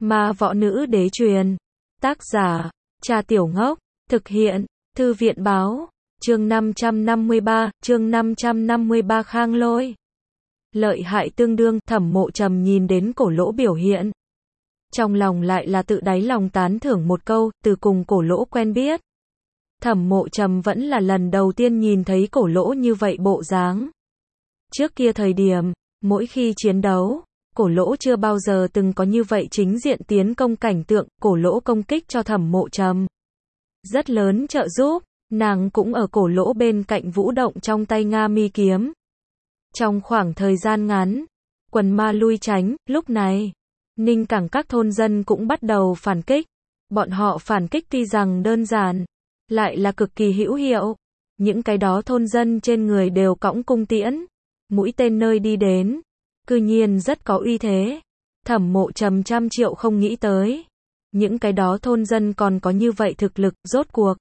Ma võ nữ đế truyền. Tác giả, Trà Tiểu Ngốc. Thực hiện, Thư viện báo. Chương 553, Khang Lôi. Lợi hại tương đương, Thẩm Mộ Trầm nhìn đến Cổ Lỗ biểu hiện. Trong lòng lại là tự đáy lòng tán thưởng một câu, từ cùng Cổ Lỗ quen biết. Thẩm Mộ Trầm vẫn là lần đầu tiên nhìn thấy Cổ Lỗ như vậy bộ dáng. Trước kia thời điểm, mỗi khi chiến đấu, Cổ Lỗ chưa bao giờ từng có như vậy chính diện tiến công cảnh tượng, Cổ Lỗ công kích cho Thẩm Mộ Trầm rất lớn trợ giúp, nàng cũng ở Cổ Lỗ bên cạnh vũ động trong tay Nga Mi kiếm. Trong khoảng thời gian ngắn, quần ma lui tránh, lúc này, Ninh Cảng các thôn dân cũng bắt đầu phản kích. Bọn họ phản kích tuy rằng đơn giản, lại là cực kỳ hữu hiệu. Những cái đó thôn dân trên người đều cõng cung tiễn, mũi tên nơi đi đến, cư nhiên rất có uy thế. Thẩm Mộ Trầm trăm triệu không nghĩ tới, những cái đó thôn dân còn có như vậy thực lực. Rốt cuộc,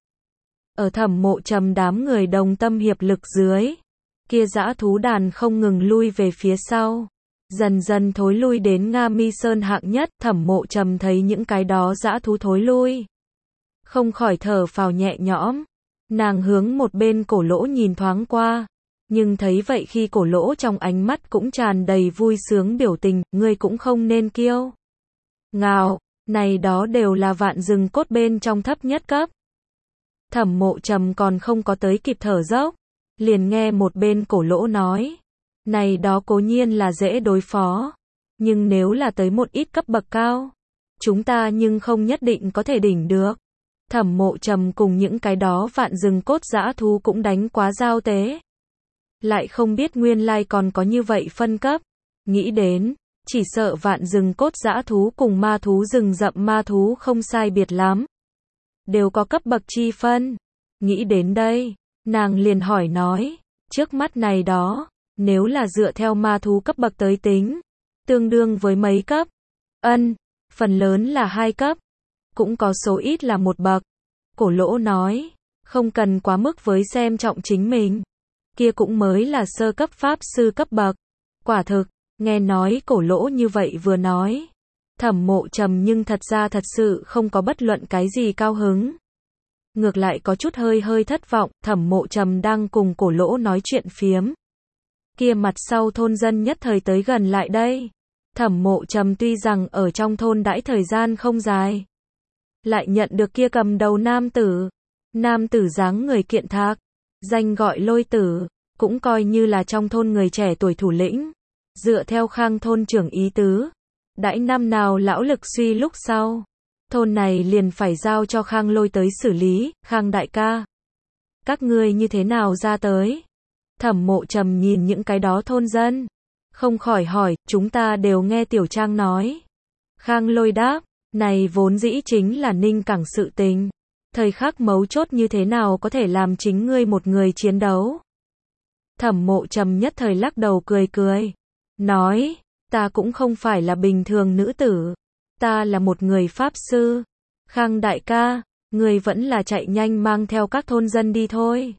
ở Thẩm Mộ Trầm đám người đồng tâm hiệp lực dưới, kia dã thú đàn không ngừng lui về phía sau, dần dần thối lui đến Nga Mi Sơn hạng nhất. Thẩm Mộ Trầm thấy những cái đó dã thú thối lui, không khỏi thở phào nhẹ nhõm. Nàng hướng một bên Cổ Lỗ nhìn thoáng qua, nhưng thấy vậy khi Cổ Lỗ trong ánh mắt cũng tràn đầy vui sướng biểu tình, ngươi cũng không nên kiêu ngạo, này đó đều là vạn rừng cốt bên trong thấp nhất cấp. Thẩm Mộ Trầm còn không có tới kịp thở dốc, liền nghe một bên Cổ Lỗ nói, này đó cố nhiên là dễ đối phó, nhưng nếu là tới một ít cấp bậc cao, chúng ta nhưng không nhất định có thể đỉnh được. Thẩm Mộ Trầm cùng những cái đó vạn rừng cốt dã thú cũng đánh quá giao tế, lại không biết nguyên lai còn có như vậy phân cấp. Nghĩ đến, chỉ sợ vạn rừng cốt dã thú cùng ma thú rừng rậm ma thú không sai biệt lắm, đều có cấp bậc chi phân. Nghĩ đến đây, nàng liền hỏi nói, trước mắt này đó, nếu là dựa theo ma thú cấp bậc tới tính, tương đương với mấy cấp? Ân, phần lớn là 2 cấp, cũng có số ít là 1 bậc. Cổ Lỗ nói, không cần quá mức với xem trọng chính mình, kia cũng mới là sơ cấp pháp sư cấp bậc. Quả thực, nghe nói Cổ Lỗ như vậy vừa nói, Thẩm Mộ Trầm nhưng thật ra thật sự không có bất luận cái gì cao hứng. Ngược lại có chút hơi thất vọng. Thẩm Mộ Trầm đang cùng Cổ Lỗ nói chuyện phiếm, kia mặt sau thôn dân nhất thời tới gần lại đây. Thẩm Mộ Trầm tuy rằng ở trong thôn đãi thời gian không dài, lại nhận được kia cầm đầu nam tử. Nam tử dáng người kiện thạc, danh gọi Lôi Tử, cũng coi như là trong thôn người trẻ tuổi thủ lĩnh. Dựa theo Khang thôn trưởng ý tứ, đãi năm nào lão lực suy lúc sau, thôn này liền phải giao cho Khang Lôi tới xử lý. Khang đại ca, các ngươi như thế nào ra tới? Thẩm Mộ Trầm nhìn những cái đó thôn dân, không khỏi hỏi, chúng ta đều nghe Tiểu Trang nói. Khang Lôi đáp, này vốn dĩ chính là Ninh Cảng sự tình, thời khắc mấu chốt như thế nào có thể làm chính ngươi một người chiến đấu? Thẩm Mộ Trầm nhất thời lắc đầu cười, nói, ta cũng không phải là bình thường nữ tử, ta là một người pháp sư. Khang đại ca, ngươi vẫn là chạy nhanh mang theo các thôn dân đi thôi.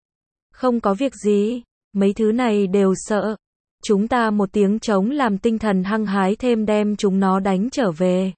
Không có việc gì, mấy thứ này đều sợ. Chúng ta một tiếng trống làm tinh thần hăng hái thêm đem chúng nó đánh trở về.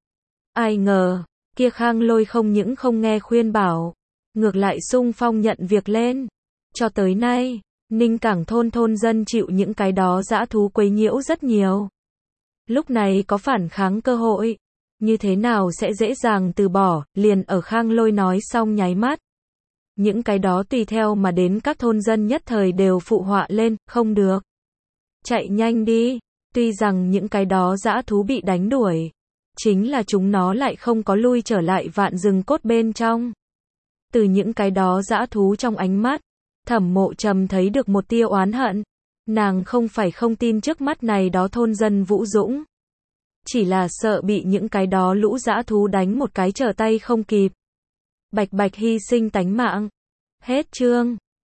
Ai ngờ, kia Khang Lôi không những không nghe khuyên bảo, ngược lại xung phong nhận việc lên. Cho tới nay, Ninh Cảng thôn dân chịu những cái đó dã thú quấy nhiễu rất nhiều. Lúc này có phản kháng cơ hội, như thế nào sẽ dễ dàng từ bỏ? Liền ở Khang Lôi nói xong nháy mắt, những cái đó tùy theo mà đến các thôn dân nhất thời đều phụ họa lên, không được, chạy nhanh đi. Tuy rằng những cái đó dã thú bị đánh đuổi, chính là chúng nó lại không có lui trở lại vạn rừng cốt bên trong. Từ những cái đó dã thú trong ánh mắt, Thẩm Mộ Trầm thấy được một tia oán hận. Nàng không phải không tin trước mắt này đó thôn dân vũ dũng, chỉ là sợ bị những cái đó lũ dã thú đánh một cái trở tay không kịp, bạch bạch hy sinh tánh mạng. Hết chương.